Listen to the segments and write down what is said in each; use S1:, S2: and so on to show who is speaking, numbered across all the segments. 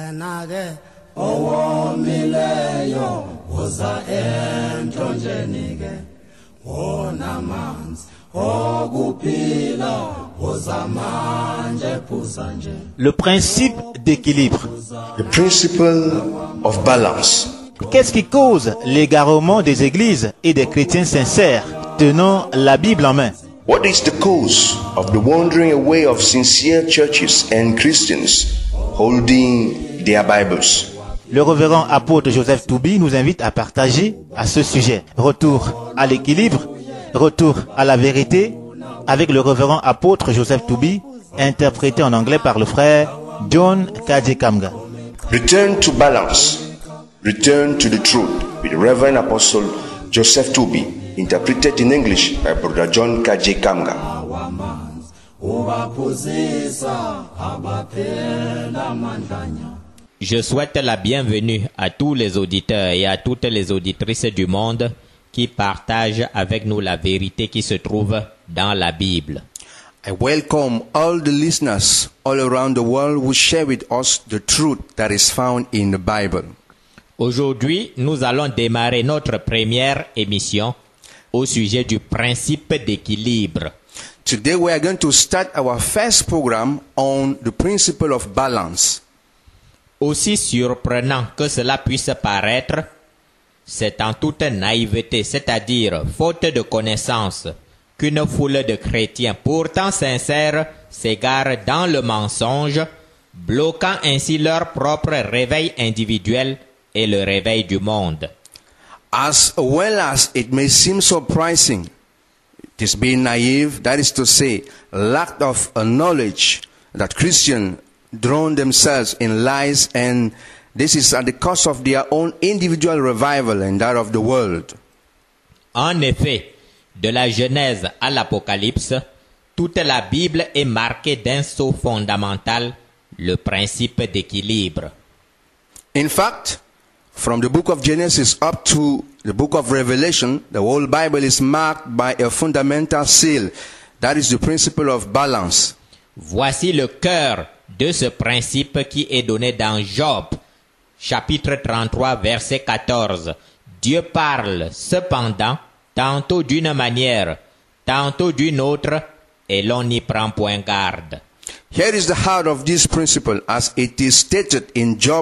S1: Le principe d'équilibre.
S2: The principle of balance.
S1: Qu'est-ce qui cause l'égarement des églises et des chrétiens sincères tenant la Bible en main?
S2: What is the cause of the wandering away of sincere churches and Christians holding their Bibles?
S1: Le révérend apôtre Joseph Toubi nous invite à partager à ce sujet. Retour à l'équilibre, retour à la vérité, avec le révérend apôtre Joseph Toubi, interprété en anglais par le frère John K.J. Kamga.
S2: Return to balance. Return to the truth with Reverend Apostle Joseph Toubi, interpreted in English by Brother John K.J. Kamga.
S3: Je souhaite la bienvenue à tous les auditeurs et à toutes les auditrices du monde qui partagent avec nous la vérité qui se trouve dans la Bible.
S4: I welcome all the listeners all around the world who share with us the truth that is found in the Bible.
S3: Aujourd'hui, nous allons démarrer notre première émission au sujet du principe d'équilibre.
S4: Today we are going to start our first program on the principle of balance.
S3: Aussi surprenant que cela puisse paraître, c'est en toute naïveté, c'est-à-dire faute de connaissance, qu'une foule de chrétiens pourtant sincères s'égarent dans le mensonge, bloquant ainsi leur propre réveil individuel et le réveil du monde.
S4: As well as it may seem surprising, it is being naive, that is to say, lack of knowledge that Christians drown themselves in lies, and this is at the cost of their own individual revival and that of the world.
S3: En effet, de la Genèse à l'Apocalypse, toute la Bible est marquée d'un sceau fondamental, le principe d'équilibre.
S4: In fact, from the book of Genesis up to the book of Revelation, the whole Bible is marked by a fundamental seal. That is the principle of balance.
S3: Voici le cœur de ce principe qui est donné dans Job, chapitre 33, verset 14. Dieu parle cependant tantôt d'une manière, tantôt d'une autre, et l'on n'y prend point garde.
S4: Here is the heart of this principle as it is stated in Job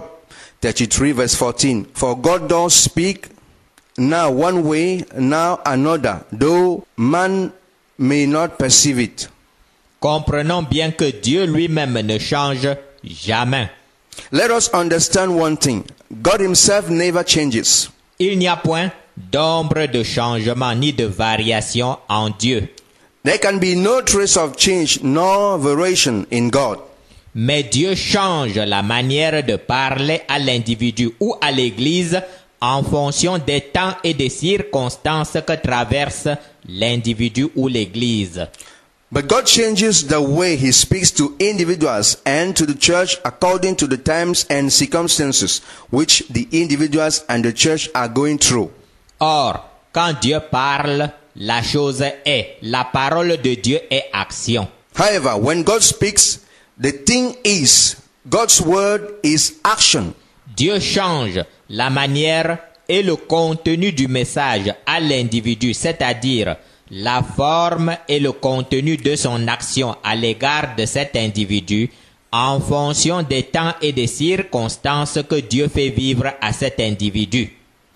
S4: 33 verse 14. For God does speak now one way, now another, though man may not perceive it.
S3: Comprenons bien que Dieu lui-même ne change jamais.
S4: Let us understand one thing. God himself never changes.
S3: Il n'y a point d'ombre de changement ni de variation en Dieu.
S4: There can be no trace of change nor variation in God.
S3: Mais Dieu change la manière de parler à l'individu ou à l'Église en fonction des temps et des circonstances que traverse l'individu ou l'Église.
S4: But God changes the way he speaks to individuals and to the church according to the times and circumstances which the individuals and the church are going through.
S3: Or, quand Dieu parle, la chose est. La parole de Dieu est action.
S4: However, when God speaks, the thing is, God's word is action.
S3: Dieu change la manière et le contenu du message à l'individu, c'est-à-dire la forme et le contenu de son action à l'égard de cet individu en fonction des temps et des circonstances que Dieu fait vivre à cet individu.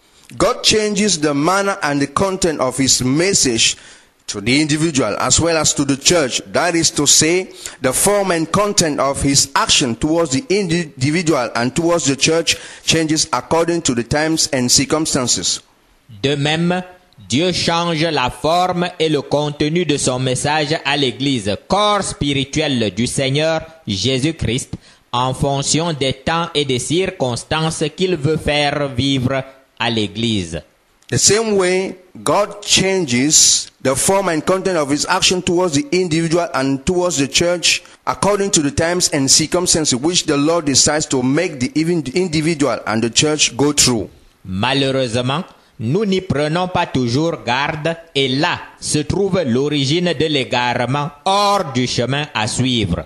S4: God changes the manner and the content of his message to the individual as well as to the church. That is to say, the form and content of his action towards the individual and towards the church changes according to the times and circumstances.
S3: De même, Dieu change la forme et le contenu de son message à l'Église, corps spirituel du Seigneur Jésus-Christ, en fonction des temps et des circonstances qu'il veut faire vivre à l'Église.
S4: The same way, God changes the form and content of his action towards the individual and towards the church according to the times and circumstances which the Lord decides to make the individual and the church go through.
S3: Malheureusement, nous n'y prenons pas toujours garde et là se trouve l'origine de l'égarement hors du chemin à suivre.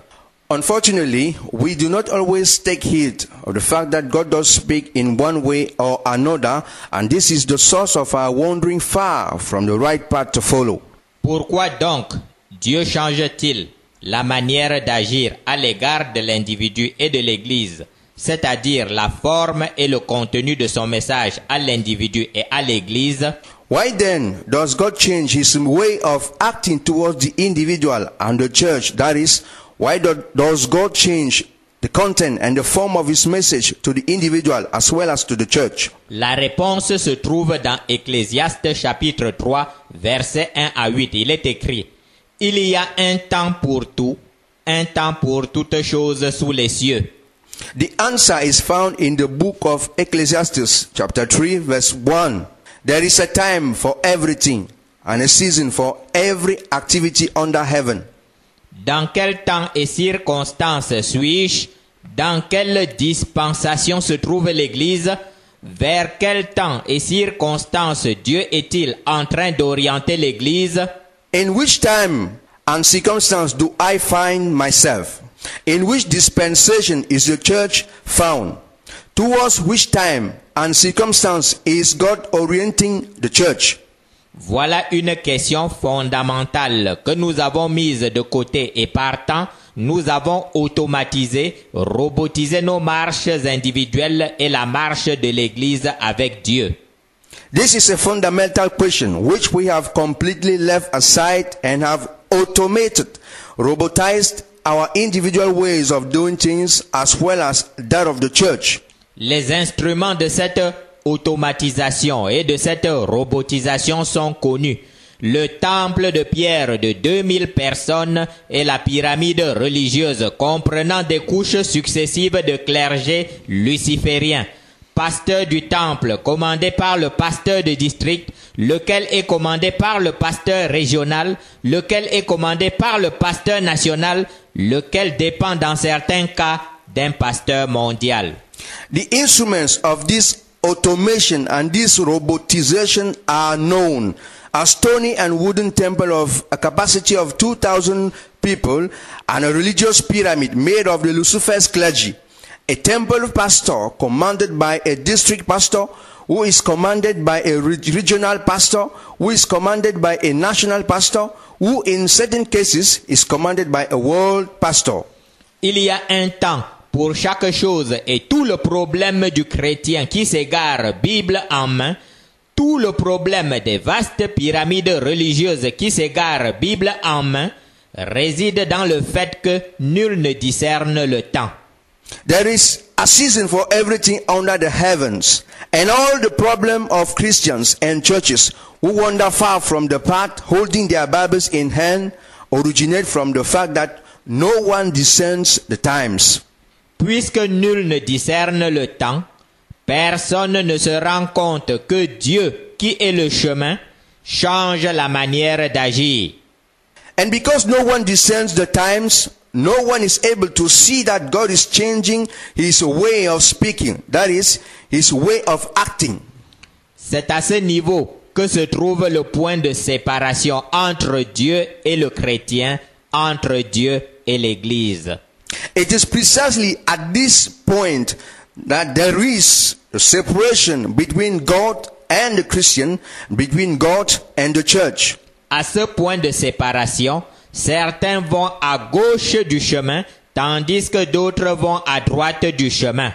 S4: Unfortunately, we do not always take heed of the fact that God does speak in one way or another, and this is the source of our wandering far from the right path to follow.
S3: Pourquoi donc Dieu change-t-il la manière d'agir à l'égard de l'individu et de l'Église, c'est-à-dire la forme et le contenu de son message à l'individu et à l'Église?
S4: Why then does God change his way of acting towards the individual and the church? That is, why does God change the content and the form of his message to the individual as well as to the church?
S3: La réponse se trouve dans Ecclésiaste chapitre 3, versets 1 à 8. Il est écrit: Il y a un temps pour tout, un temps pour toutes choses sous les cieux.
S4: The answer is found in the book of Ecclesiastes, chapter 3, verse 1. There is a time for everything and a season for every activity under heaven.
S3: Dans quel temps et circonstances suis-je? Dans quelle dispensation se trouve l'Église? Vers quel temps et circonstances Dieu est-il en train d'orienter l'Église?
S4: In which time and circumstance do I find myself? In which dispensation is the church found? Towards which time and circumstance is God orienting the church?
S3: Voilà une question fondamentale que nous avons mise de côté et partant, nous avons automatisé, robotisé nos marches individuelles et la marche de l'Église avec Dieu.
S4: This is a fundamental question which we have completely left aside and have automated, robotized our individual ways of doing things as well as that of the church.
S3: Les instruments de cette automatisation et de cette robotisation sont connus. Le temple de pierre de 2000 personnes et la pyramide religieuse comprenant des couches successives de clergé luciférien. Pasteur du temple commandé par le pasteur de district, lequel est commandé par le pasteur régional, lequel est commandé par le pasteur national, lequel dépend dans certains cas d'un pasteur mondial.
S4: The instruments of this automation and this robotization are known: a stony and wooden temple of a capacity of 2,000 people and a religious pyramid made of the Lucifer's clergy. A temple pastor commanded by a district pastor, who is commanded by a regional pastor, who is commanded by a national pastor, who in certain cases is commanded by a world pastor.
S3: Il y a un temps pour chaque chose, et tout le problème du chrétien qui s'égare Bible en main, tout le problème des vastes pyramides religieuses qui s'égarent Bible en main, réside dans le fait que nul ne discerne le temps.
S4: There is a season for everything under the heavens, and all the problem of Christians and churches who wander far from the path, holding their Bibles in hand, originate from the fact that no one discerns the times.
S3: Puisque nul ne discerne le temps, personne ne se rend compte que Dieu, qui est le chemin, change la manière d'agir.
S4: And because no one discerns the times, no one is able to see that God is changing his way of speaking, that is, his way of acting.
S3: C'est à ce niveau que se trouve le point de séparation entre Dieu et le chrétien, entre Dieu et l'Église.
S4: It is precisely at this point that there is a separation between God and the Christian, between God and the church.
S3: À ce point de séparation, certains vont à gauche du chemin, tandis que d'autres vont à droite du chemin.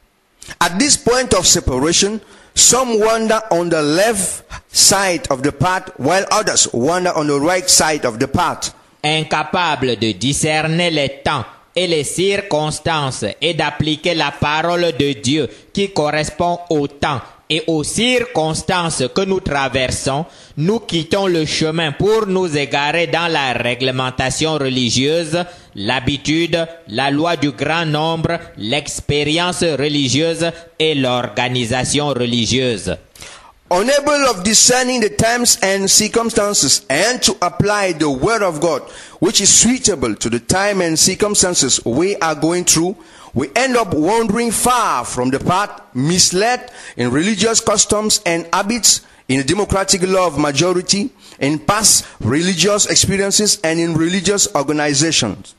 S4: At this point of separation, some wander on the left side of the path, while others wander on the right side of the path.
S3: Incapables de discerner les temps et les circonstances et d'appliquer la parole de Dieu qui correspond au temps et aux circonstances que nous traversons, nous quittons le chemin pour nous égarer dans la réglementation religieuse, l'habitude, la loi du grand nombre, l'expérience religieuse et l'organisation religieuse.
S4: Unable of discerning the times and circumstances and to apply the word of God, which is suitable to the time and circumstances we are going through, we end up wandering far from the path, misled in religious customs and habits, in the democratic law of majority, in past religious experiences and in religious organizations.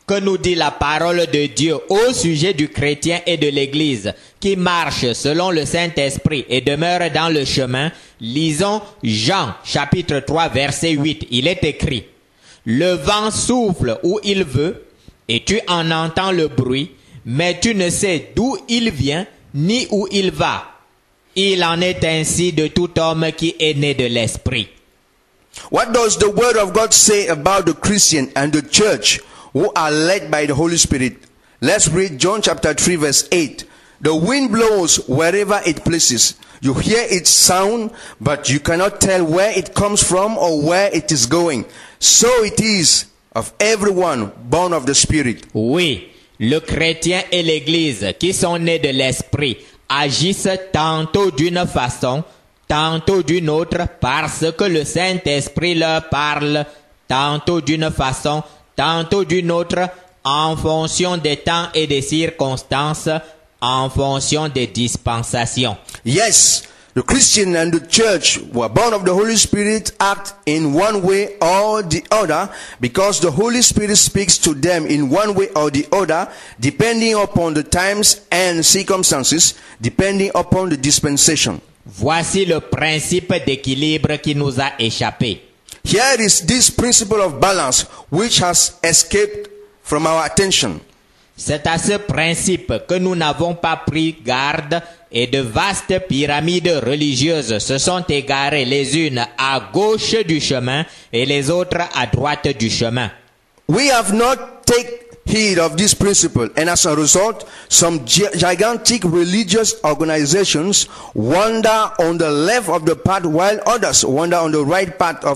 S3: que nous dit la parole de Dieu au sujet du chrétien et de l'Église qui marche selon le Saint-Esprit et demeure dans le chemin, lisons Jean chapitre 3 verset 8. Il est écrit: le vent souffle où il veut et tu en entends le bruit, mais tu ne sais d'où il vient ni où il va. Il en est ainsi de tout homme qui est né de l'Esprit.
S4: What does the word of God say about the Christian and the church who are led by the Holy Spirit? Let's read John chapter 3 verse 8. The wind blows wherever it pleases. You hear its sound, but you cannot tell where it comes from or where it is going. So it is of everyone born of the Spirit.
S3: Oui, le chrétien et l'Église qui sont nés de l'Esprit agissent tantôt d'une façon, tantôt d'une autre, parce que le Saint-Esprit leur parle, tantôt d'une façon, tantôt d'une autre, en fonction des temps et des circonstances, en fonction des dispensations.
S4: Yes, the Christian and the church who are born of the Holy Spirit act in one way or the other because the Holy Spirit speaks to them in one way or the other, depending upon the times and circumstances, depending upon the dispensation.
S3: Voici le principe d'équilibre qui nous a échappé.
S4: Here is this principle of balance which has escaped from our attention.
S3: C'est à ce principe que nous n'avons pas pris garde et de vastes pyramides religieuses se sont égarées les unes à gauche du chemin et les autres à droite du chemin.
S4: We have not taken heed of this principle, and as a result, some gigantic religious organizations wander on the left of the path while others wander on the right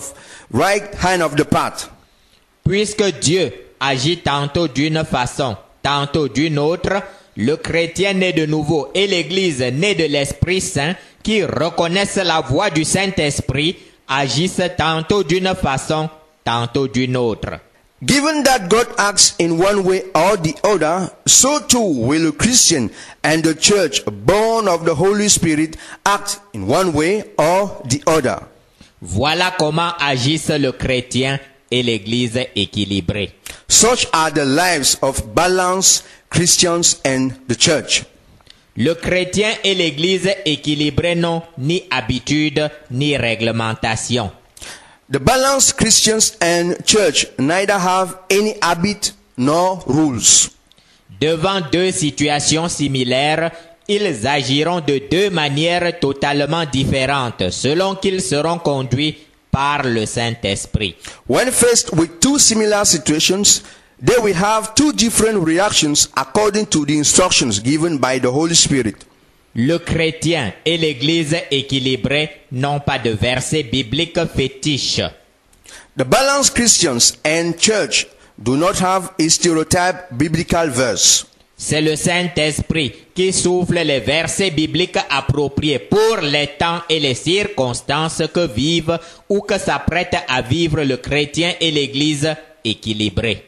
S4: hand of the path.
S3: Puisque Dieu agit tantôt d'une façon, tantôt d'une autre, le chrétien né de nouveau et l'Église née de l'Esprit Saint qui reconnaissent la voix du Saint-Esprit agissent tantôt d'une façon, tantôt d'une autre.
S4: Given that God acts in one way or the other, so too will a Christian and the church born of the Holy Spirit act in one way or the other.
S3: Voilà comment agissent le chrétien et l'Église équilibrée.
S4: Such are the lives of balanced Christians and the church.
S3: Le chrétien et l'Église équilibrée n'ont ni habitude ni réglementation.
S4: The balanced Christians and church neither have any habit nor rules.
S3: Devant deux situations similaires, ils agiront de deux manières totalement différentes selon qu'ils seront conduits par le Saint-Esprit.
S4: When faced with two similar situations, they will have two different reactions according to the instructions given by the Holy Spirit.
S3: Le chrétien et l'Église équilibrée n'ont pas de verset biblique fétiche.
S4: The balanced Christians and church do not have a stereotype biblical verse.
S3: C'est le Saint-Esprit qui souffle les versets bibliques appropriés pour les temps et les circonstances que vivent ou que s'apprête à vivre le chrétien et l'Église équilibrée.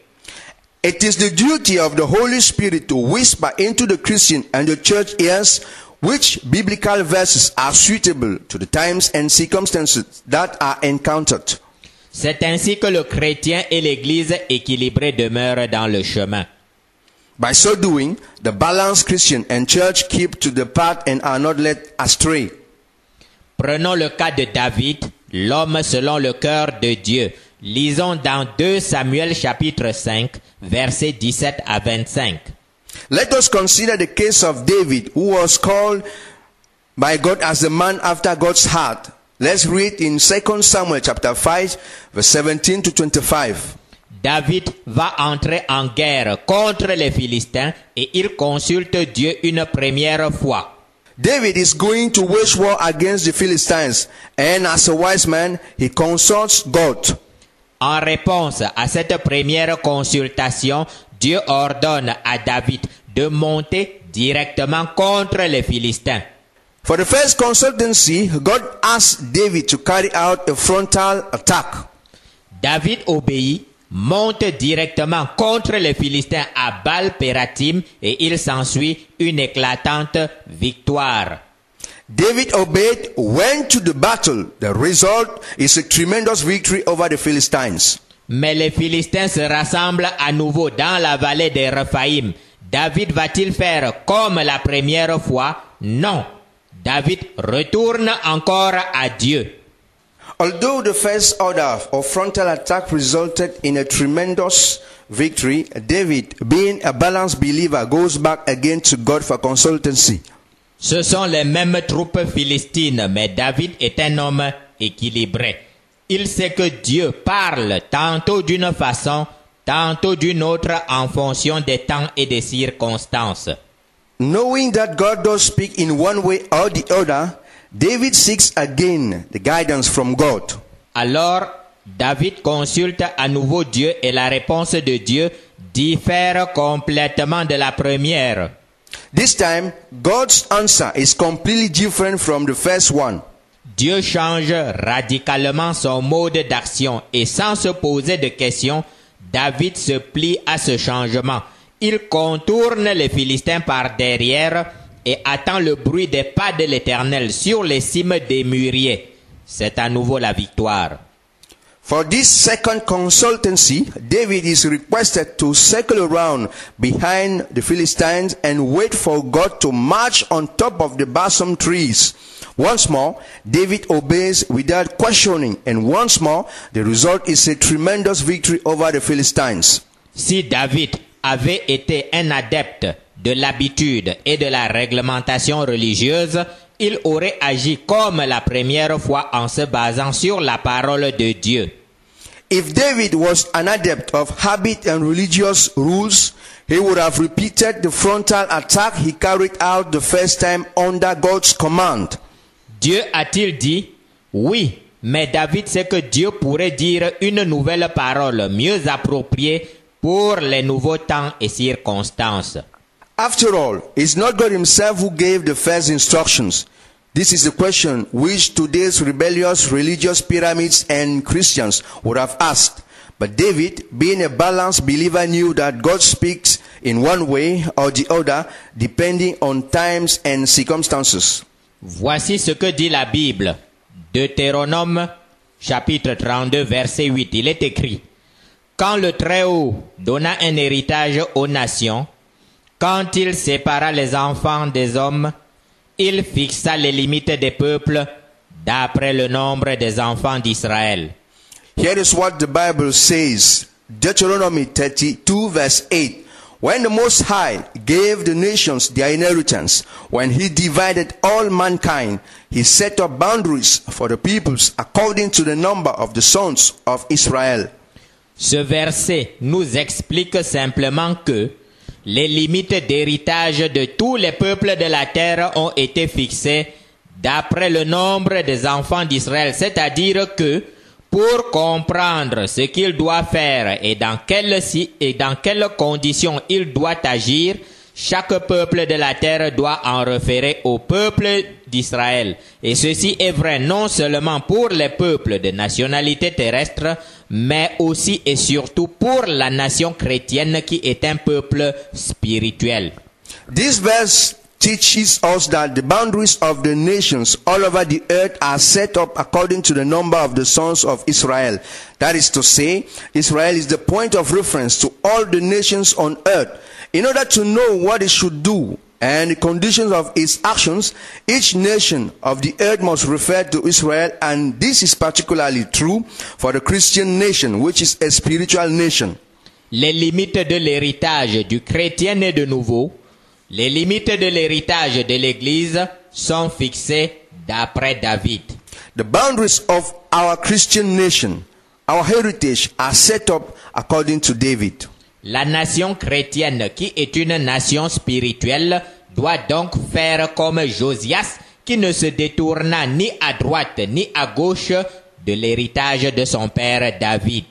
S4: It is the duty of the Holy Spirit to whisper into the Christian and the church ears which biblical verses are suitable to the times and circumstances that are encountered.
S3: C'est ainsi que le chrétien et l'Église équilibrée demeurent dans le chemin.
S4: By so doing, the balanced Christian and church keep to the path and are not led astray.
S3: Prenons le cas de David, l'homme selon le cœur de Dieu. Lisons dans 2 Samuel chapitre 5, versets 17 à 25.
S4: Let us consider the case of David, who was called by God as the man after God's heart. Let's read in 2 Samuel chapter 5, verse 17 to 25.
S3: David va entrer en guerre contre les Philistins et il consulte Dieu une première fois.
S4: David is going to wage war against the Philistines, and as a wise man, he consults God.
S3: En réponse à cette première consultation, Dieu ordonne à David de monter directement contre les Philistins.
S4: For the first consultancy, God asked David to carry out a frontal attack.
S3: David obéit, monte directement contre les Philistins à Baal-Pératim et il s'ensuit une éclatante victoire.
S4: David obeyed, went to the battle. The result is a tremendous victory over the Philistines.
S3: Mais les Philistins se rassemblent à nouveau dans la vallée des Rephaïm. David va-t-il faire comme la première fois? Non. David retourne encore à Dieu.
S4: Although the first order of frontal attack resulted in a tremendous victory, David, being a balanced believer, goes back again to God for consultancy.
S3: Ce sont les mêmes troupes philistines, mais David est un homme équilibré. Il sait que Dieu parle tantôt d'une façon, tantôt d'une autre en fonction des temps et des circonstances.
S4: Knowing that God does speak in one way or the other, David seeks again the guidance from God.
S3: Alors, David consulte à nouveau Dieu et la réponse de Dieu diffère complètement de la première.
S4: This time, God's answer is completely different from the first one.
S3: Dieu change radicalement son mode d'action et sans se poser de questions, David se plie à ce changement. Il contourne les Philistins par derrière et attend le bruit des pas de l'Éternel sur les cimes des mûriers. C'est à nouveau la victoire.
S4: For this second consultancy, David is requested to circle around behind the Philistines and wait for God to march on top of the balsam trees. Once more, David obeys without questioning, and once more, the result is a tremendous victory over the Philistines.
S3: Si David avait été un adepte de l'habitude et de la réglementation religieuse, il aurait agi comme la première fois en se basant sur la parole de Dieu.
S4: If David was an adept of habit and religious rules, he would have repeated the frontal attack he carried out the first time under God's command.
S3: Dieu a-t-il dit? Oui, mais David sait que Dieu pourrait dire une nouvelle parole mieux appropriée pour les nouveaux temps et circonstances.
S4: After all, it's not God himself who gave the first instructions. This is the question which today's rebellious religious pyramids and Christians would have asked. But David, being a balanced believer, knew that God speaks in one way or the other, depending on times and circumstances.
S3: Voici ce que dit la Bible. Deutéronome, chapitre 32, verset 8. Il est écrit: Quand le Très-Haut donna un héritage aux nations, quand il sépara les enfants des hommes, il fixa les limites des peuples d'après le nombre des enfants d'Israël.
S4: Here is what the Bible says. Deuteronomy 32 verse 8. When the Most High gave the nations their inheritance, when he divided all mankind, he set up boundaries for the peoples according to the number of the sons of Israel.
S3: Ce verset nous explique simplement que les limites d'héritage de tous les peuples de la terre ont été fixées d'après le nombre des enfants d'Israël, c'est-à-dire que pour comprendre ce qu'il doit faire et dans quelles conditions il doit agir, chaque peuple de la terre doit en référer au peuple d'Israël. Et ceci est vrai non seulement pour les peuples de nationalité terrestre, mais aussi et surtout pour la nation chrétienne qui est un peuple spirituel.
S4: This verse teaches us that the boundaries of the nations all over the earth are set up according to the number of the sons of Israel. That is to say, Israel is the point of reference to all the nations on earth. In order to know what it should do and the conditions of its actions, each nation of the earth must refer to Israel, and this is particularly true for the Christian nation, which is a spiritual nation.
S3: Les limites de l'héritage du chrétien né de nouveau, les limites de l'héritage de l'Église sont fixées d'après David.
S4: The boundaries of our Christian nation, our heritage, are set up according to David.
S3: La nation chrétienne, qui est une nation spirituelle, doit donc faire comme Josias, qui ne se détourna ni à droite ni à gauche de l'héritage de son père David.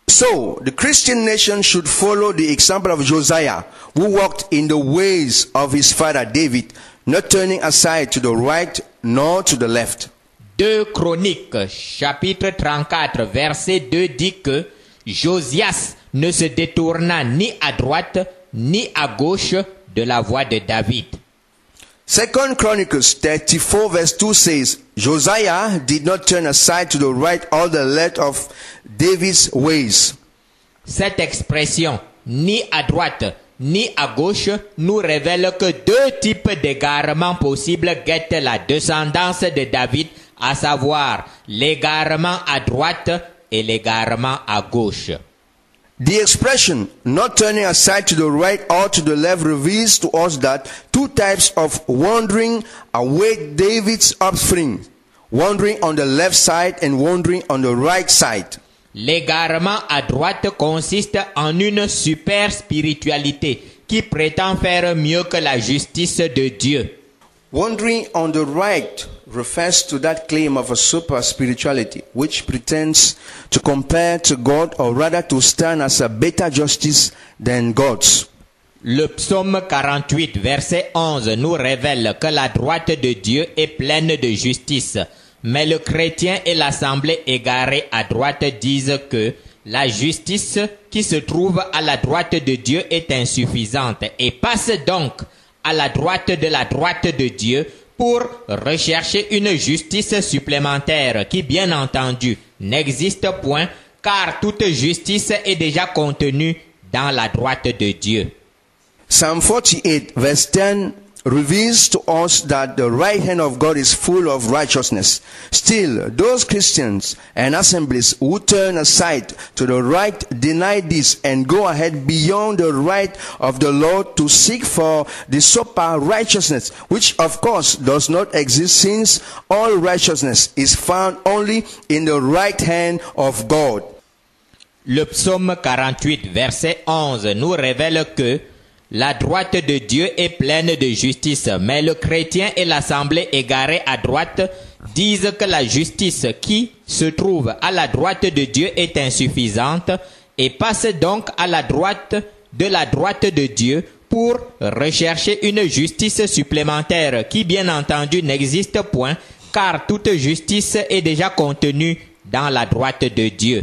S4: So, the Christian nation should follow the example of Josiah, who walked in the ways of his father David, not turning aside to the right nor to the left.
S3: 2 Chroniques, chapitre 34, verset 2 dit que Josias ne se détourna ni à droite ni à gauche de la voie de David.
S4: 2 Chronicles 34 verse 2 says, Josiah did not turn aside to the right or the left of David's ways.
S3: Cette expression ni à droite ni à gauche nous révèle que deux types d'égarements possibles guettent la descendance de David, à savoir l'égarement à droite et l'égarement à gauche.
S4: The expression not turning aside to the right or to the left reveals to us that two types of wandering await David's offspring, wandering on the left side and wandering on the right side.
S3: L'égarement à droite consiste en une super spiritualité qui prétend faire mieux que la justice de Dieu.
S4: Wandering on the right refers to that claim of a super spirituality which pretends to compare to God or rather to stand as a better justice than God's.
S3: Le psaume 48, verset 11 nous révèle que la droite de Dieu est pleine de justice. Mais le chrétien et l'assemblée égarée à droite disent que la justice qui se trouve à la droite de Dieu est insuffisante et passe donc à la droite de Dieu pour rechercher une justice supplémentaire qui, bien entendu, n'existe point car toute justice est déjà contenue dans la droite de Dieu.
S4: Psalm 48 verse 10 reveals to us that the right hand of God is full of righteousness. Still, those Christians and assemblies who turn aside to the right deny this and go ahead beyond the right of the Lord to seek for the super righteousness, which of course does not exist since all righteousness is found only in the right hand of God.
S3: Le psaume 48, verset 11 nous révèle que la droite de Dieu est pleine de justice, mais le chrétien et l'assemblée égarée à droite disent que la justice qui se trouve à la droite de Dieu est insuffisante et passent donc à la droite de Dieu pour rechercher une justice supplémentaire qui, bien entendu, n'existe point, car toute justice est déjà contenue dans la droite de Dieu.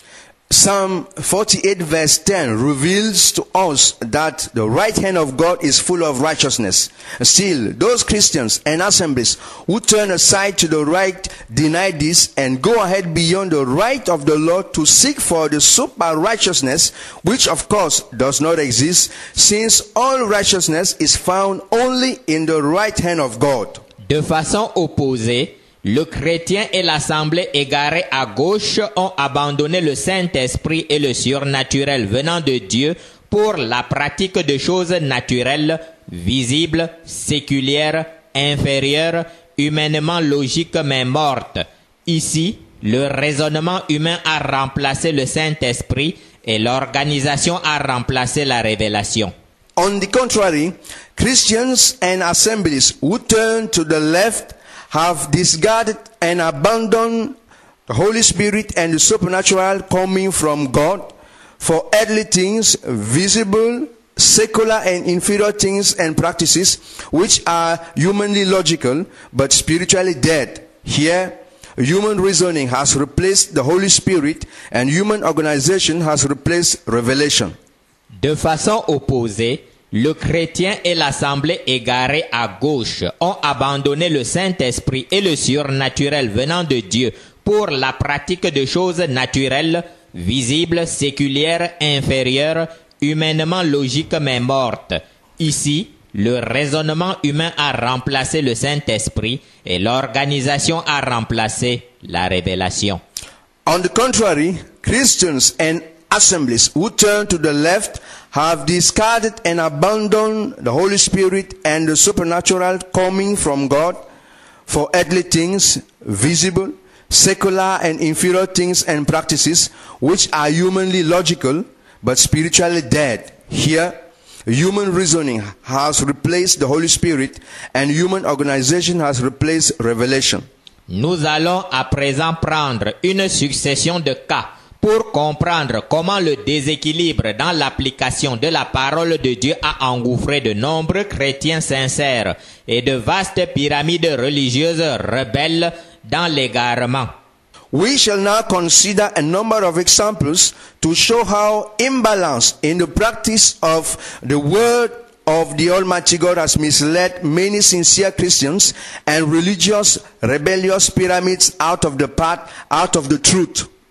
S4: Psalm 48 verse 10 reveals to us that the right hand of God is full of righteousness. Still, those Christians and assemblies who turn aside to the right deny this and go ahead beyond the right of the Lord to seek for the super righteousness, which of course does not exist, since all righteousness is found only in the right hand of God.
S3: De façon opposée, le chrétien et l'assemblée égarée à gauche ont abandonné le Saint-Esprit et le surnaturel venant de Dieu pour la pratique de choses naturelles, visibles, séculières, inférieures, humainement logiques mais mortes. Ici, le raisonnement humain a remplacé le Saint-Esprit et l'organisation a remplacé la révélation.
S4: On the contrary, Christians and assemblies who turn to the left have discarded and abandoned the Holy Spirit and the supernatural coming from God for earthly things, visible, secular and inferior things and practices which are humanly logical but spiritually dead. Here, human reasoning has replaced the Holy Spirit and human organization has replaced revelation.
S3: De façon opposée, le chrétien et l'assemblée égarée à gauche ont abandonné le Saint-Esprit et le surnaturel venant de Dieu pour la pratique de choses naturelles, visibles, séculières, inférieures, humainement logiques mais mortes. Ici, le raisonnement humain a remplacé le Saint-Esprit et l'organisation a remplacé la révélation.
S4: On the contrary, Christians and assemblies who turn to the left have discarded and abandoned the Holy Spirit and the supernatural coming from God for earthly things, visible, secular and inferior things and practices which are humanly logical but spiritually dead. Here, human reasoning has replaced the Holy Spirit and human organization has replaced revelation.
S3: Nous allons à présent prendre une succession de cas pour comprendre comment le déséquilibre dans l'application de la parole de Dieu a engouffré de nombreux chrétiens sincères et de vastes pyramides religieuses rebelles dans l'égarement.
S4: We shall now consider a number of examples to show how imbalance in the practice of the word of the Almighty God has misled many sincere Christians and religious rebellious pyramids out of the path, out of the truth.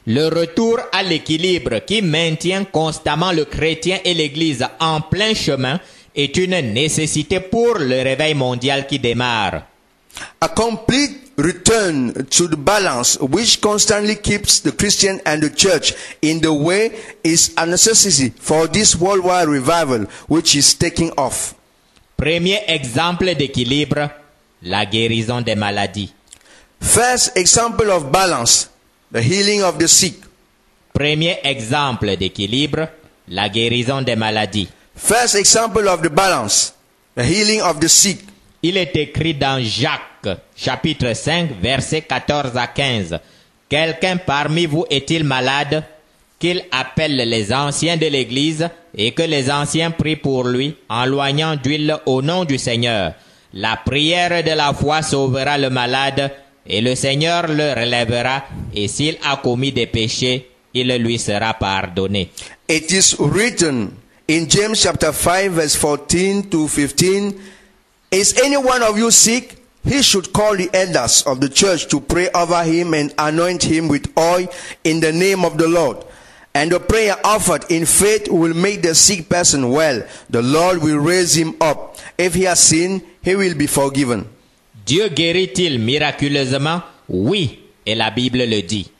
S3: Le retour à l'équilibre qui maintient constamment le chrétien et l'Église en plein chemin est une nécessité pour le réveil mondial qui démarre.
S4: A complete return to the balance which constantly keeps the Christian and the church in the way is a necessity for this worldwide revival which is taking off.
S3: Premier exemple d'équilibre, la guérison des maladies.
S4: First example of balance, the healing of the sick.
S3: Premier exemple d'équilibre, la guérison des maladies.
S4: First example of the balance, the healing of the sick.
S3: Il est écrit dans Jacques, chapitre 5, versets 14 à 15. Quelqu'un parmi vous est-il malade? Qu'il appelle les anciens de l'Église et que les anciens prient pour lui en loignant d'huile au nom du Seigneur. La prière de la foi sauvera le malade et le Seigneur le relèvera, et s'il a commis des péchés, il lui sera pardonné.
S4: It is written in James chapter 5 verse 14 to 15, is any one of you sick? He should call the elders of the church to pray over him and anoint him with oil in the name of the Lord. And the prayer offered in faith will make the sick person well. The Lord will raise him up. If he has sinned, he will be forgiven.
S3: Dieu guérit-il miraculeusement? Oui, et la Bible le dit.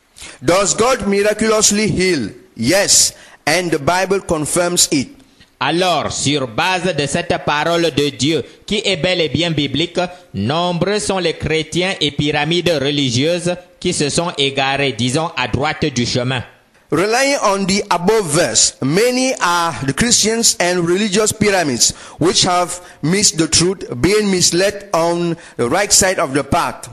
S4: Does God miraculously heal? Yes, and the Bible confirms it.
S3: Alors, sur base de cette parole de Dieu, qui est bel et bien biblique, nombreux sont les chrétiens et pyramides religieuses qui se sont égarés, disons, à droite du chemin.
S4: Relying on the above verse, many are the Christians and religious pyramids which have missed the truth, being misled on the right side of the path.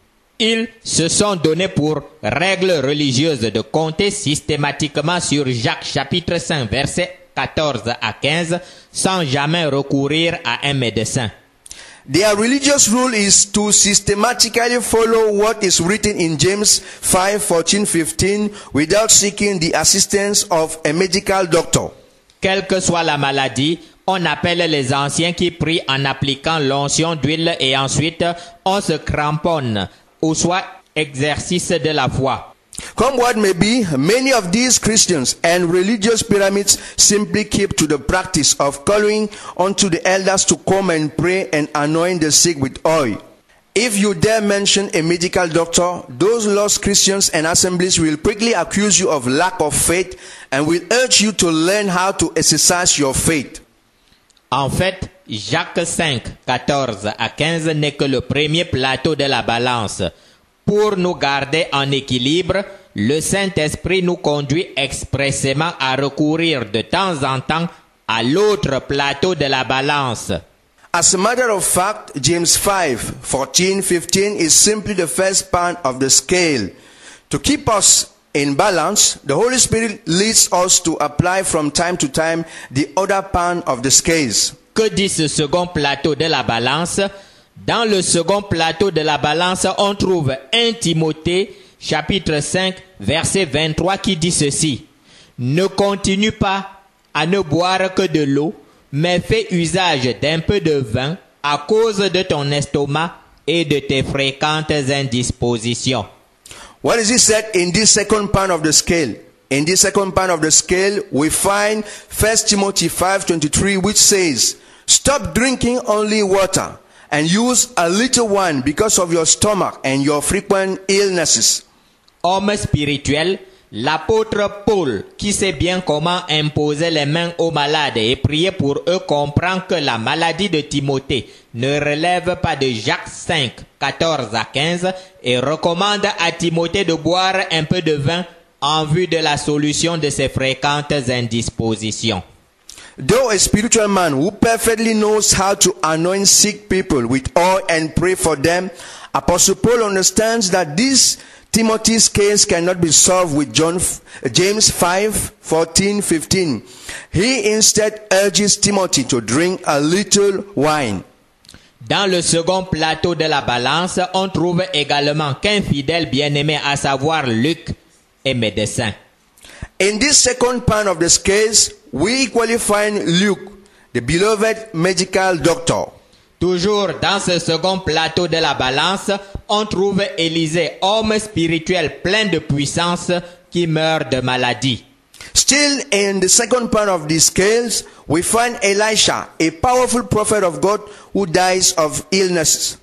S3: Ils se sont donnés pour règle religieuse de compter systématiquement sur Jacques chapitre 5 verset 14 à 15 sans jamais recourir à un médecin.
S4: Their religious rule is to systematically follow what is written in James 5, 14, 15 without seeking the assistance of a medical doctor.
S3: Quelle que soit la maladie, on appelle les anciens qui prient en appliquant l'onction d'huile et ensuite on se cramponne ou soit exercice de la foi.
S4: Come what may be, many of these Christians and religious pyramids simply keep to the practice of calling unto the elders to come and pray and anoint the sick with oil. If you dare mention a medical doctor, those lost Christians and assemblies will quickly accuse you of lack of faith and will urge you to learn how to exercise your faith.
S3: En fait, Jacques 5, 14 à 15 n'est que le premier plateau de la balance. Pour nous garder en équilibre, le Saint-Esprit nous conduit expressément à recourir de temps en temps à l'autre plateau de la balance.
S4: As a matter of fact, James 5, 14, 15 is simply the first part of the scale. To keep us in balance, the Holy Spirit leads us to apply from time to time the other part of the scales.
S3: Que dit ce second plateau de la balance? Dans le second plateau de la balance, on trouve 1 Timothée, chapitre 5, verset 23 qui dit ceci. Ne continue pas à ne boire que de l'eau, mais fais usage d'un peu de vin à cause de ton estomac et de tes fréquentes indispositions.
S4: What is it said in this second part of the scale? In this second part of the scale, we find 1 Timothy 5:23, which says, stop drinking only water and use a little wine because of your stomach and your frequent illnesses.
S3: Homme spirituel, l'apôtre Paul, qui sait bien comment imposer les mains aux malades et prier pour eux, comprend que la maladie de Timothée ne relève pas de Jacques 5, 14 à 15 et recommande à Timothée de boire un peu de vin en vue de la solution de ses fréquentes indispositions.
S4: Though a spiritual man who perfectly knows how to anoint sick people with oil and pray for them, Apostle Paul understands that this Timothy's case cannot be solved with James 5, 14, 15. He instead urges Timothy to drink a little wine.
S3: Dans le second plateau de la balance, on trouve également qu'un fidèle bien-aimé, à savoir Luc, est médecin.
S4: In this second part of the scales, we equally find Luke, the beloved medical doctor.
S3: Toujours dans ce second plateau de la balance, on trouve Élisée, homme spirituel plein de puissance, qui meurt de maladie.
S4: Still, in the second part of the scales, we find Elisha, a powerful prophet of God who dies of illness.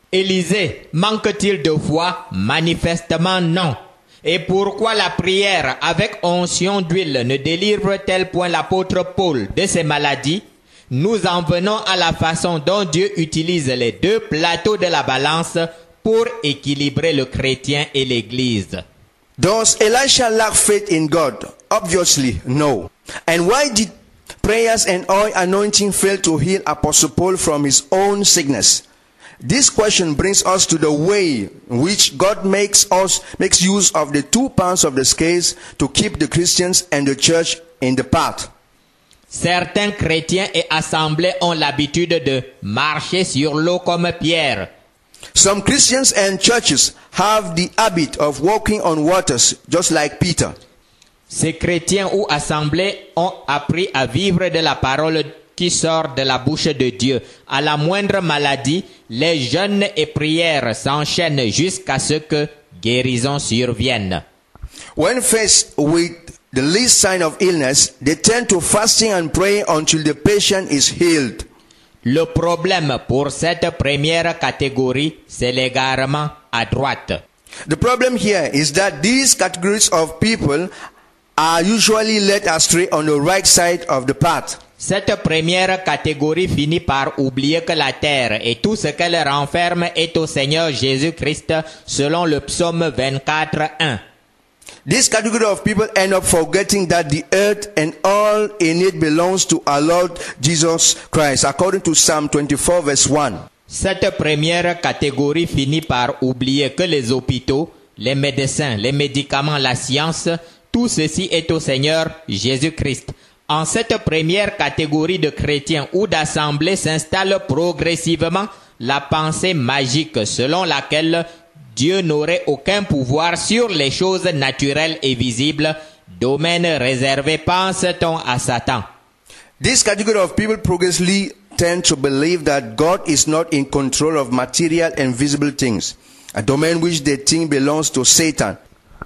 S3: Élisée, manque-t-il de foi? Manifestement non. Et pourquoi la prière avec onction d'huile ne délivre-t-elle point l'apôtre Paul de ses maladies? Nous en venons à la façon dont Dieu utilise les deux plateaux de la balance pour équilibrer le chrétien et l'Église.
S4: Does Elisha lack faith in God? Obviously, no. And why did prayers and oil anointing fail to heal Apostle Paul from his own sickness? This question brings us to the way in which God makes use of the two parts of the scales to keep the Christians and the church in the path.
S3: Certains chrétiens et assemblées ont l'habitude de marcher sur l'eau comme Pierre.
S4: Some Christians and churches have the habit of walking on waters, just like Peter.
S3: Ces chrétiens ou assemblées ont appris à vivre de la parole qui sort de la bouche de Dieu. À la moindre maladie, les jeûnes et prières s'enchaînent jusqu'à ce que guérison survienne.
S4: When faced with the least sign of illness, they turn to fasting and praying until the patient is healed.
S3: Le problème pour cette première catégorie, c'est l'égarement à droite.
S4: The problem here is that these categories of people are usually led astray on the right side of the path.
S3: Cette première catégorie finit par oublier que la terre et tout ce qu'elle renferme est au Seigneur Jésus-Christ, selon le psaume 24:1.
S4: This category of people end up forgetting that the earth and all in it belongs to our Lord Jesus Christ, according to Psalm 24 verse 1.
S3: Cette première catégorie finit par oublier que les hôpitaux, les médecins, les médicaments, la science, tout ceci est au Seigneur Jésus-Christ. En cette première catégorie de chrétiens ou d'assemblées s'installe progressivement la pensée magique selon laquelle Dieu n'aurait aucun pouvoir sur les choses naturelles et visibles, domaine réservé, pense-t-on, à Satan.
S4: This category of people progressively tend to believe that God is not in control of material and visible things, a domain which they think belongs to Satan.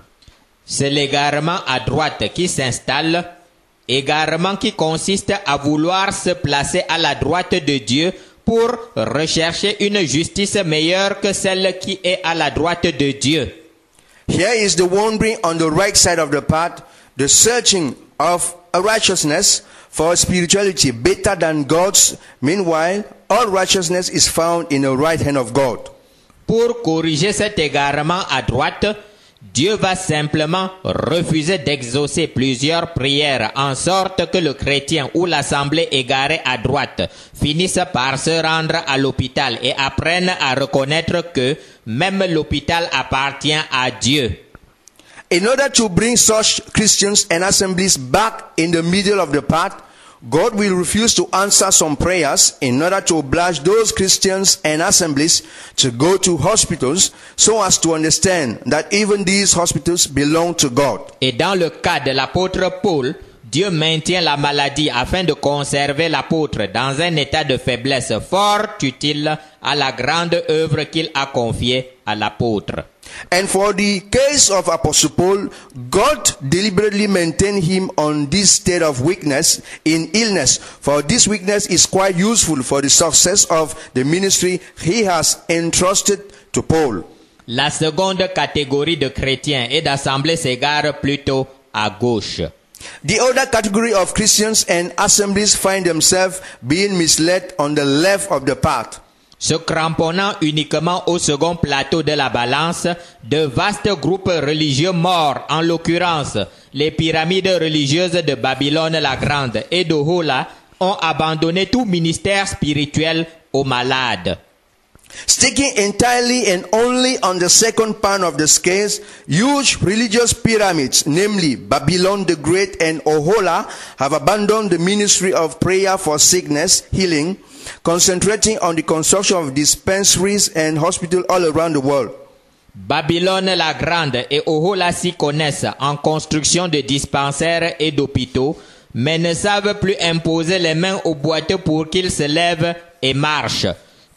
S3: C'est l'égarement à droite qui s'installe, égarement qui consiste à vouloir se placer à la droite de Dieu pour rechercher une justice meilleure que celle qui est à la droite de Dieu.
S4: Here is the wandering on the right side of the path, the searching of a righteousness for spirituality better than God's. Meanwhile, all righteousness is found in the right hand of God.
S3: Pour corriger cet égarement à droite, Dieu va simplement refuser d'exaucer plusieurs prières en sorte que le chrétien ou l'assemblée égarée à droite finisse par se rendre à l'hôpital et apprenne à reconnaître que même l'hôpital appartient à Dieu.
S4: In order to bring such Christians and assemblies back in the middle of the path, God will refuse to answer some prayers in order to oblige those Christians and assemblies to go to hospitals so as to understand that even these hospitals belong to God.
S3: Et dans le cas de l'apôtre Paul, Dieu maintient la maladie afin de conserver l'apôtre dans un état de faiblesse fort utile à la grande œuvre qu'il a confiée à l'apôtre.
S4: And for the case of Apostle Paul, God deliberately maintained him on this state of weakness in illness, for this weakness is quite useful for the success of the ministry he has entrusted to Paul.
S3: La seconde catégorie de chrétiens et d'assemblées s'égare plutôt à gauche.
S4: The other category of Christians and assemblies find themselves being misled on the left of the path.
S3: Se cramponnant uniquement au second plateau de la balance, de vastes groupes religieux morts, en l'occurrence les pyramides religieuses de Babylone la Grande et d'Ohola, ont abandonné tout ministère spirituel aux malades.
S4: Sticking entirely and only on the second part of the scales, huge religious pyramids, namely Babylon the Great and Ohola, have abandoned the ministry of prayer for sickness, healing, concentrating on the construction of dispensaries and hospitals all around the world.
S3: Babylone la Grande et Ohola s'y connaissent en construction de dispensaires et d'hôpitaux, mais ne savent plus imposer les mains aux boiteux pour qu'ils se lèvent et marchent.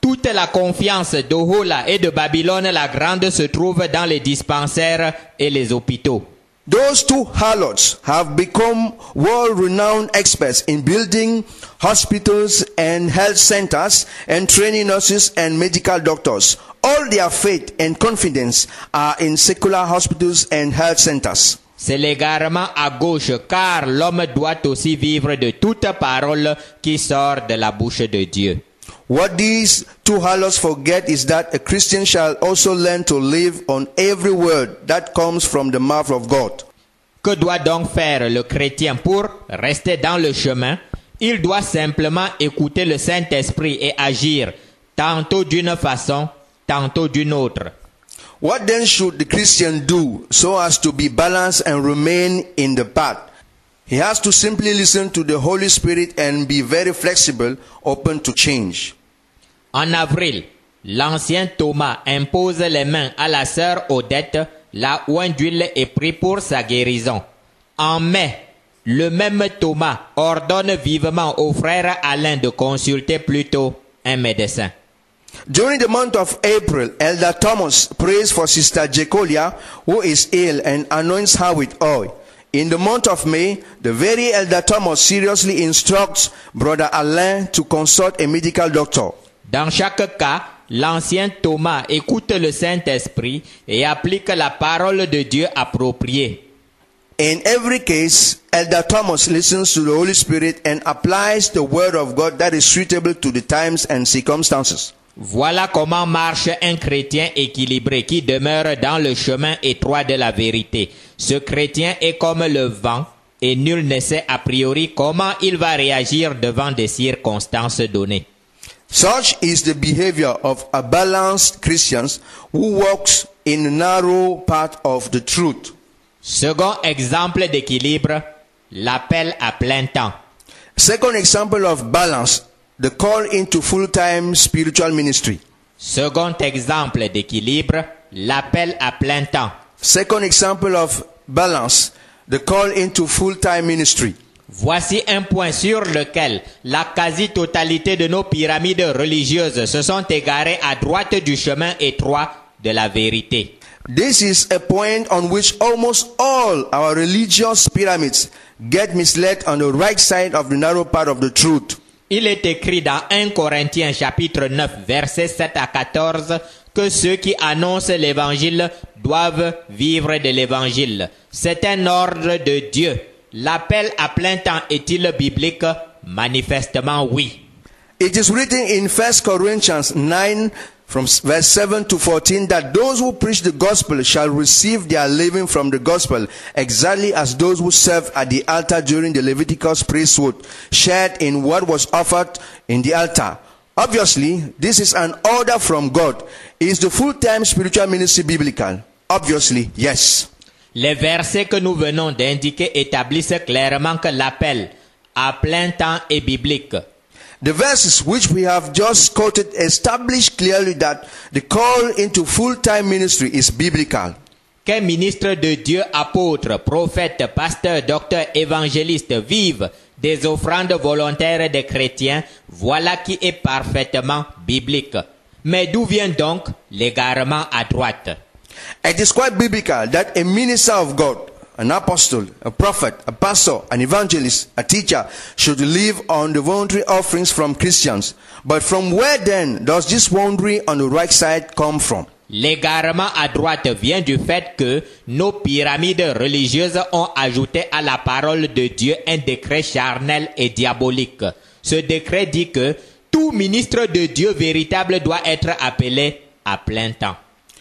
S3: Toute la confiance d'Ohola et de Babylone la Grande se trouve dans les dispensaires et les hôpitaux.
S4: Those two harlots have become world-renowned experts in building hospitals and health centers and training nurses and medical doctors. All their faith and confidence are in secular hospitals and health centers.
S3: C'est l'égarement à gauche, car l'homme doit aussi vivre de toute parole qui sort de la bouche de Dieu.
S4: What these two harlots forget is that a Christian shall also learn to live on every word that comes from the mouth of God.
S3: Que doit donc faire le chrétien pour rester dans le chemin? Il doit simplement écouter le Saint-Esprit et agir, tantôt d'une façon, tantôt d'une autre.
S4: What then should the Christian do so as to be balanced and remain in the path? He has to simply listen to the Holy Spirit and be very flexible, open to change.
S3: En avril, l'ancien Thomas impose les mains à la sœur Odette, là où un d'huile est pris pour sa guérison. En mai, le même Thomas ordonne vivement au frère Alain de consulter plutôt un médecin.
S4: During the month of April, Elder Thomas prays for Sister Jecolia, who is ill, and anoints her with oil. In the month of May, the very Elder Thomas seriously instructs Brother Alain to consult a medical doctor.
S3: Dans chaque cas, l'ancien Thomas écoute le Saint-Esprit et applique la parole de Dieu appropriée.
S4: In every case, Elder Thomas listens to the Holy Spirit and applies the word of God that is suitable to the times and circumstances.
S3: Voilà comment marche un chrétien équilibré qui demeure dans le chemin étroit de la vérité. Ce chrétien est comme le vent et nul ne sait a priori comment il va réagir devant des circonstances données.
S4: Such is the behavior of a balanced Christian who walks in the narrow path of the truth.
S3: Second exemple d'équilibre, l'appel à plein temps.
S4: Second example of balance, the call into full-time spiritual ministry.
S3: Second exemple d'équilibre, l'appel à plein temps.
S4: Second example of balance, the call into full-time ministry.
S3: Voici un point sur lequel la quasi-totalité de nos pyramides religieuses se sont égarées à droite du chemin étroit de la vérité.
S4: This is a point on which almost all our religious pyramids get misled on the right side of the narrow path of the truth.
S3: Il est écrit dans 1 Corinthiens chapitre 9 versets 7 à 14 que ceux qui annoncent l'évangile doivent vivre de l'évangile. C'est un ordre de Dieu. L'appel à plein temps est-il biblique? Manifestement oui.
S4: It is written in 1 Corinthians 9 from verse 7 to 14 that those who preach the gospel shall receive their living from the gospel, exactly as those who serve at the altar during the Leviticus priesthood shared in what was offered in the altar. Obviously, this is an order from God. Is the full-time spiritual ministry biblical? Obviously, yes.
S3: Les versets que nous venons d'indiquer établissent clairement que l'appel à plein temps est biblique.
S4: The verses which we have just quoted establish clearly that the call into full-time ministry is biblical.
S3: Qu'un ministre de Dieu, apôtre, prophète, pasteur, docteur, évangéliste vive des offrandes volontaires des chrétiens, voilà qui est parfaitement biblique. Mais d'où vient donc l'égarement à droite?
S4: It is quite biblical that a minister of God, an apostle, a prophet, a pastor, an evangelist, a teacher should live on the voluntary offerings from Christians. But from where then does this voluntary on the right side come from?
S3: L'égarement à droite vient du fait que nos pyramides religieuses ont ajouté à la parole de Dieu un décret charnel et diabolique. Ce décret dit que tout ministre de Dieu véritable doit être appelé à plein temps.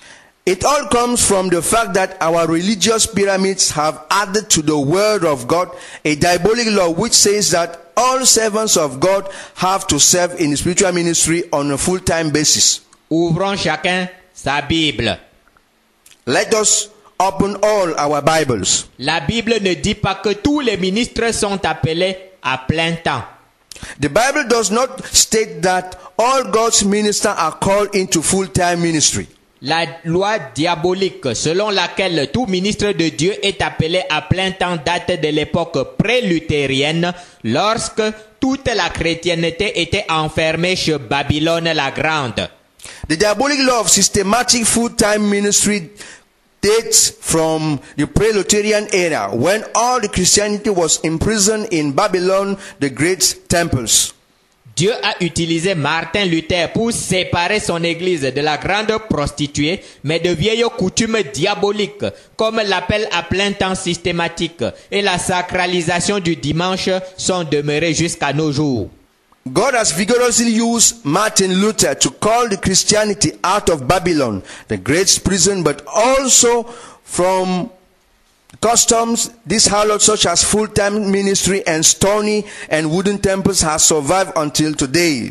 S4: It all comes from the fact that our religious pyramids have added to the word of God a diabolic law which says that all servants of God have to serve in the spiritual ministry on a full-time basis.
S3: Ouvrons chacun sa Bible.
S4: Let us open all our Bibles.
S3: La Bible ne dit pas que tous les ministres sont appelés à plein temps.
S4: The Bible does not state that all God's ministers are called into full-time ministry.
S3: la loi diabolique selon laquelle tout ministre de Dieu est appelé à plein temps date de l'époque pré-luthérienne, lorsque toute la chrétienté était enfermée chez Babylone la Grande.
S4: The diabolic law of systematic full-time ministry dates from the pre-Lutheran era, when all the Christianity was imprisoned in Babylon, the great temples.
S3: Dieu a utilisé Martin Luther pour séparer son église de la grande prostituée, mais de vieilles coutumes diaboliques, comme l'appel à plein temps systématique et la sacralisation du dimanche sont demeurées jusqu'à nos jours.
S4: God has vigorously used Martin Luther to call the Christianity out of Babylon, the great prison, but also from customs. This harlot, such as full-time ministry and stony and wooden temples, has survived until today.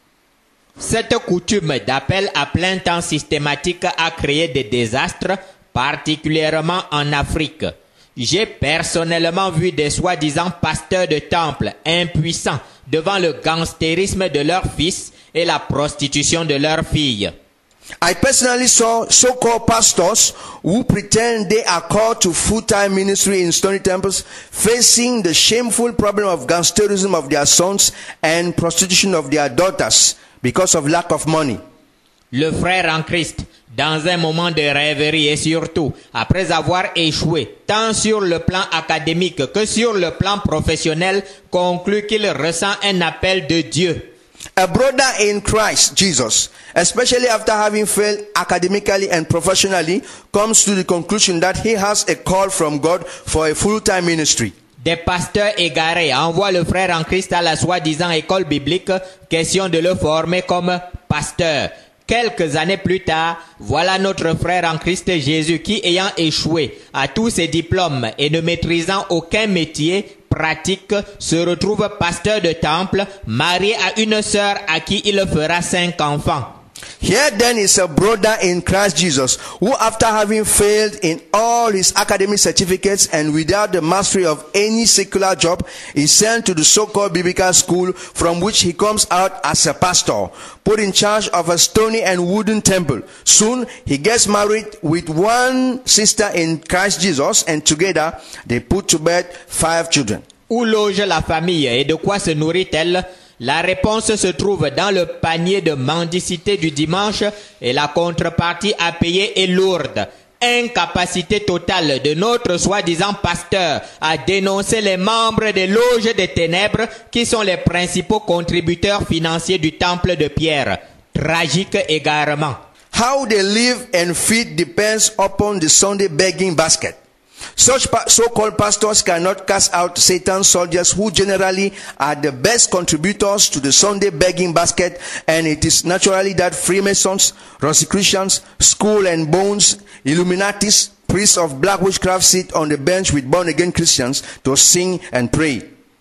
S3: Cette coutume d'appel à plein temps systématique a créé des désastres, particulièrement en Afrique. J'ai personnellement vu des soi-disant pasteurs de temple impuissants devant le gangstérisme de leurs fils et la prostitution de leurs filles.
S4: I personally saw so-called pastors who pretend they are called to full-time ministry in stony temples facing the shameful problem of gangsterism of their sons and prostitution of their daughters because of lack of money.
S3: Le frère en Christ, dans un moment de rêverie et surtout après avoir échoué tant sur le plan académique que sur le plan professionnel, conclut qu'il ressent un appel de Dieu.
S4: A brother in Christ Jesus, especially after having failed academically and professionally, comes to the conclusion that he has a call from God for a full-time ministry.
S3: Des pasteurs égarés envoient le frère en Christ à la soi-disant école biblique, question de le former comme pasteur. Quelques années plus tard, voilà notre frère en Christ Jésus qui, ayant échoué à tous ses diplômes et ne maîtrisant aucun métier pratique, se retrouve pasteur de temple, marié à une sœur à qui il fera 5 enfants.
S4: Here then is a brother in Christ Jesus who, after having failed in all his academic certificates and without the mastery of any secular job, is sent to the so-called biblical school from which he comes out as a pastor, put in charge of a stony and wooden temple. Soon he gets married with one sister in Christ Jesus, and together they put to bed 5 children.
S3: Où loge la famille et de quoi se nourrit-elle? La réponse se trouve dans le panier de mendicité du dimanche et la contrepartie à payer est lourde. Incapacité totale de notre soi-disant pasteur à dénoncer les membres des loges des ténèbres qui sont les principaux contributeurs financiers du temple de Pierre. Tragique égarement.
S4: How they live and feed depends upon the Sunday begging basket. Such so-called pastors cannot cast out Satan's soldiers, who generally are the best contributors to the Sunday begging basket, and it is naturally that Freemasons, Rosicrucians, Skull and Bones, Illuminatis, priests of black witchcraft sit on the bench with born-again Christians to sing and pray.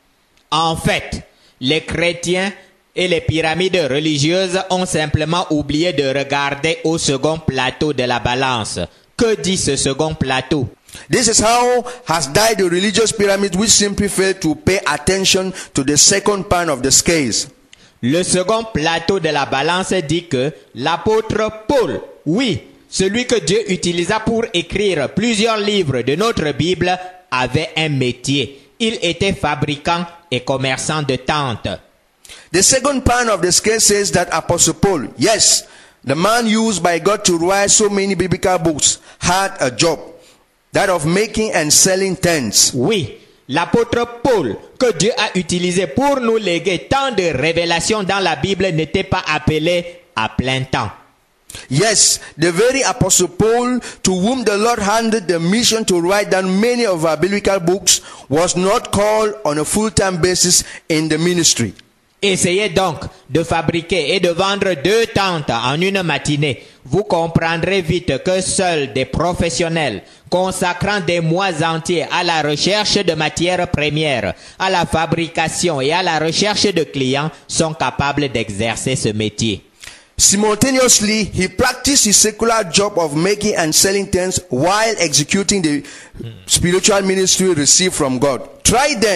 S3: En fait, les chrétiens et les pyramides religieuses ont simplement oublié de regarder au second plateau de la balance. Que dit ce second plateau?
S4: This is how has died the religious pyramid, which simply failed to pay attention to the second pan of the scales.
S3: Le second plateau de la balance dit que l'apôtre Paul, oui, celui que Dieu utilisa pour écrire plusieurs livres de notre Bible, avait un métier. Il était fabricant et commerçant de tentes.
S4: The second pan of the scale says that Apostle Paul, yes, the man used by God to write so many biblical books, had a job. That of making and selling tents.
S3: Oui, l'apôtre Paul, que Dieu a utilisé pour nous léguer tant de révélations dans la Bible, n'était pas appelé à plein temps.
S4: Yes, the very Apostle Paul, to whom the Lord handed the mission to write down many of our biblical books, was not called on a full-time basis in the ministry.
S3: Essayez donc de fabriquer et de vendre 2 tentes en une matinée. Vous comprendrez vite que seuls des professionnels consacrant des mois entiers à la recherche de matières premières, à la fabrication et à la recherche de clients sont capables d'exercer ce métier.
S4: Simultaneously, he practiced his secular job of making and selling tents while executing the spiritual ministry received from God. Try then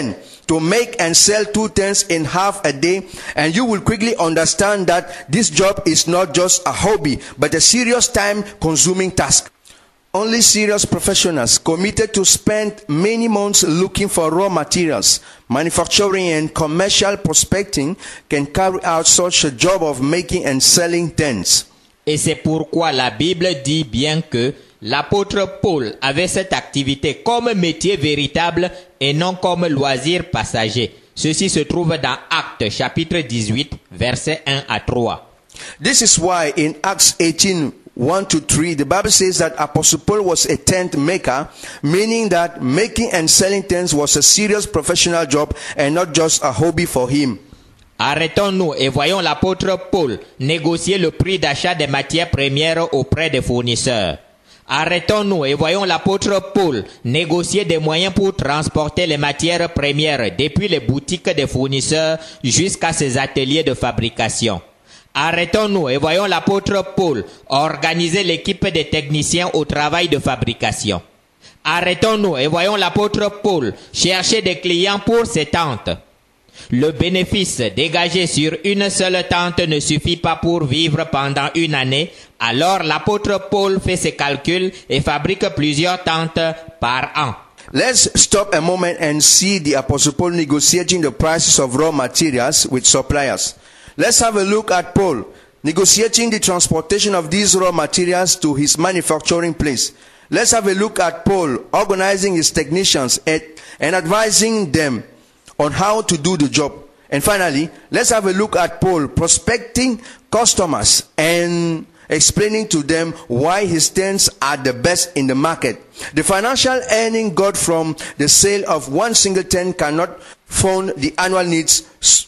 S4: to make and sell 2 tents in half a day, and you will quickly understand that this job is not just a hobby, but a serious time-consuming task. Only serious professionals committed to spend many months looking for raw materials, manufacturing and commercial prospecting can carry out such a job of making and selling tents.
S3: Et c'est pourquoi la Bible dit bien que l'apôtre Paul avait cette activité comme métier véritable et non comme loisir passager. Ceci se trouve dans Actes chapitre 18, versets 1 à 3.
S4: This is why in Acts 18, 1-3, the Bible says that Apostle Paul was a tent maker, meaning that making and selling tents was a serious professional job and not just a hobby for him.
S3: Arrêtons-nous et voyons l'apôtre Paul négocier le prix d'achat des matières premières auprès des fournisseurs. Arrêtons-nous et voyons l'apôtre Paul négocier des moyens pour transporter les matières premières depuis les boutiques des fournisseurs jusqu'à ses ateliers de fabrication. Arrêtons-nous et voyons l'apôtre Paul organiser l'équipe des techniciens au travail de fabrication. Arrêtons-nous et voyons l'apôtre Paul chercher des clients pour ses tentes. Le bénéfice dégagé sur une seule tente ne suffit pas pour vivre pendant une année, alors l'apôtre Paul fait ses calculs et fabrique plusieurs tentes par an.
S4: Let's stop a moment and see the Apostle Paul negotiating the prices of raw materials with suppliers. Let's have a look at Paul negotiating the transportation of these raw materials to his manufacturing place. Let's have a look at Paul organizing his technicians and advising them on how to do the job. And finally, let's have a look at Paul prospecting customers and explaining to them why his tents are the best in the market. The financial earning got from the sale of one single tent cannot fund the annual needs.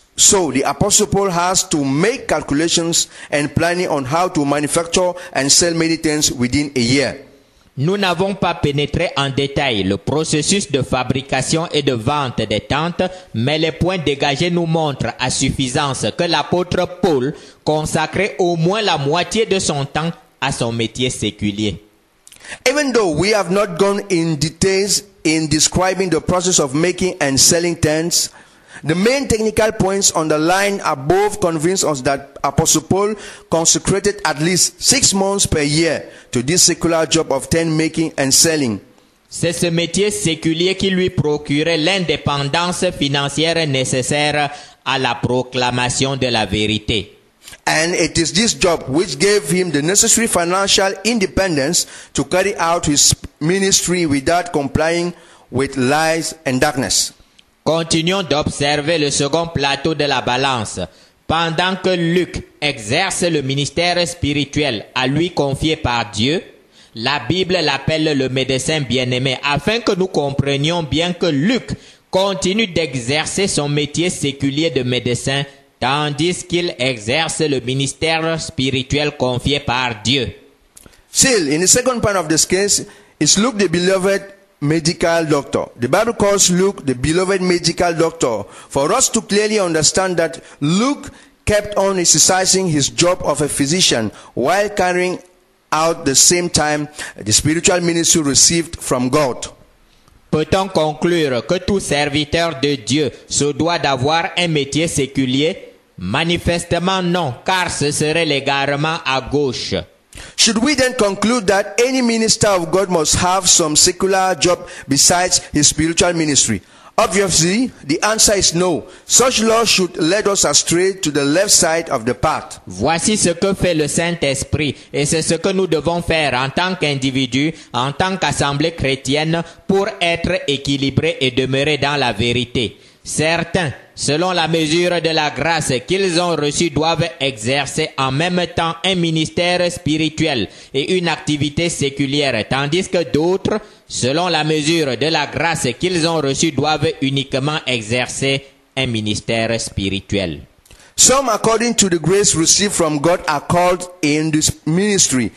S4: So the Apostle Paul has to make calculations and planning on how to manufacture and sell many tents within a year.
S3: Nous n'avons pas pénétré en détail le processus de fabrication et de vente des tentes, mais les points dégagés nous montrent à suffisance que l'apôtre Paul consacrait au moins la moitié de son temps à son métier séculier.
S4: Even though we have not gone in details in describing the process of making and selling tents, the main technical points on the line above convince us that Apostle Paul consecrated at least 6 months per year to this secular job of tent making and selling.
S3: C'est ce métier séculier qui lui procurait l'indépendance financière nécessaire à la proclamation de la vérité.
S4: And it is this job which gave him the necessary financial independence to carry out his ministry without complying with lies and darkness.
S3: Continuons d'observer le second plateau de la balance. Pendant que Luc exerce le ministère spirituel à lui confié par Dieu, la Bible l'appelle le médecin bien-aimé, afin que nous comprenions bien que Luc continue d'exercer son métier séculier de médecin, tandis qu'il exerce le ministère spirituel confié par Dieu.
S4: Still, in the second part of this case, is Luke the beloved medical doctor. The Bible calls Luke the beloved medical doctor for us to clearly understand that Luke kept on exercising his job of a physician while carrying out the same time the spiritual ministry received from God.
S3: Peut-on conclure que tout serviteur de Dieu se doit d'avoir un métier séculier? Manifestement non, car ce serait l'égarement à gauche.
S4: Should we then conclude that any minister of God must have some secular job besides his spiritual ministry? Obviously, the answer is no. Such law should lead us astray to the left side of the path.
S3: Voici ce que fait le Saint-Esprit, et c'est ce que nous devons faire en tant qu'individus, en tant qu'assemblée chrétienne, pour être équilibrés et demeurer dans la vérité. Certains, selon la mesure de la grâce qu'ils ont reçue, doivent exercer en même temps un ministère spirituel et une activité séculière, tandis que d'autres, selon la mesure de la grâce qu'ils ont reçue, doivent uniquement exercer un ministère spirituel.
S4: Some, according to the grace received from God, are called in this ministry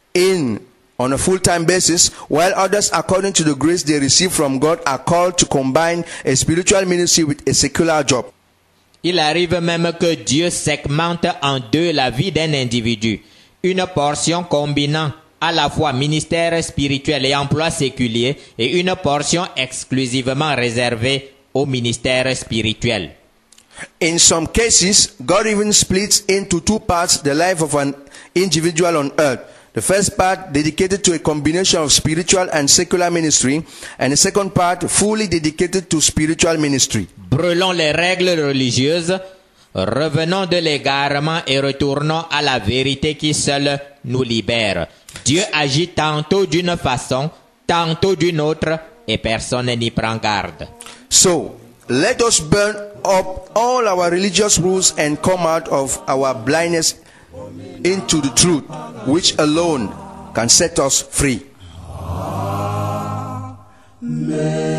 S4: on a full-time basis, while others, according to the grace they receive from God, are called to combine a spiritual ministry with a secular job.
S3: Il arrive même que Dieu segmente en deux la vie d'un individu, une portion combinant à la fois ministère spirituel et emploi séculier, et une portion exclusivement réservée au ministère spirituel.
S4: In some cases, God even splits into two parts the life of an individual on earth. The first part dedicated to a combination of spiritual and secular ministry, and the second part fully dedicated to spiritual ministry.
S3: Brûlons les règles religieuses, revenons de l'égarement et retournons à la vérité qui seule nous libère. Dieu agit tantôt d'une façon, tantôt d'une autre, et personne n'y prend garde.
S4: So, let us burn up all our religious rules and come out of our blindness into the truth, which alone can set us free.
S5: Amen.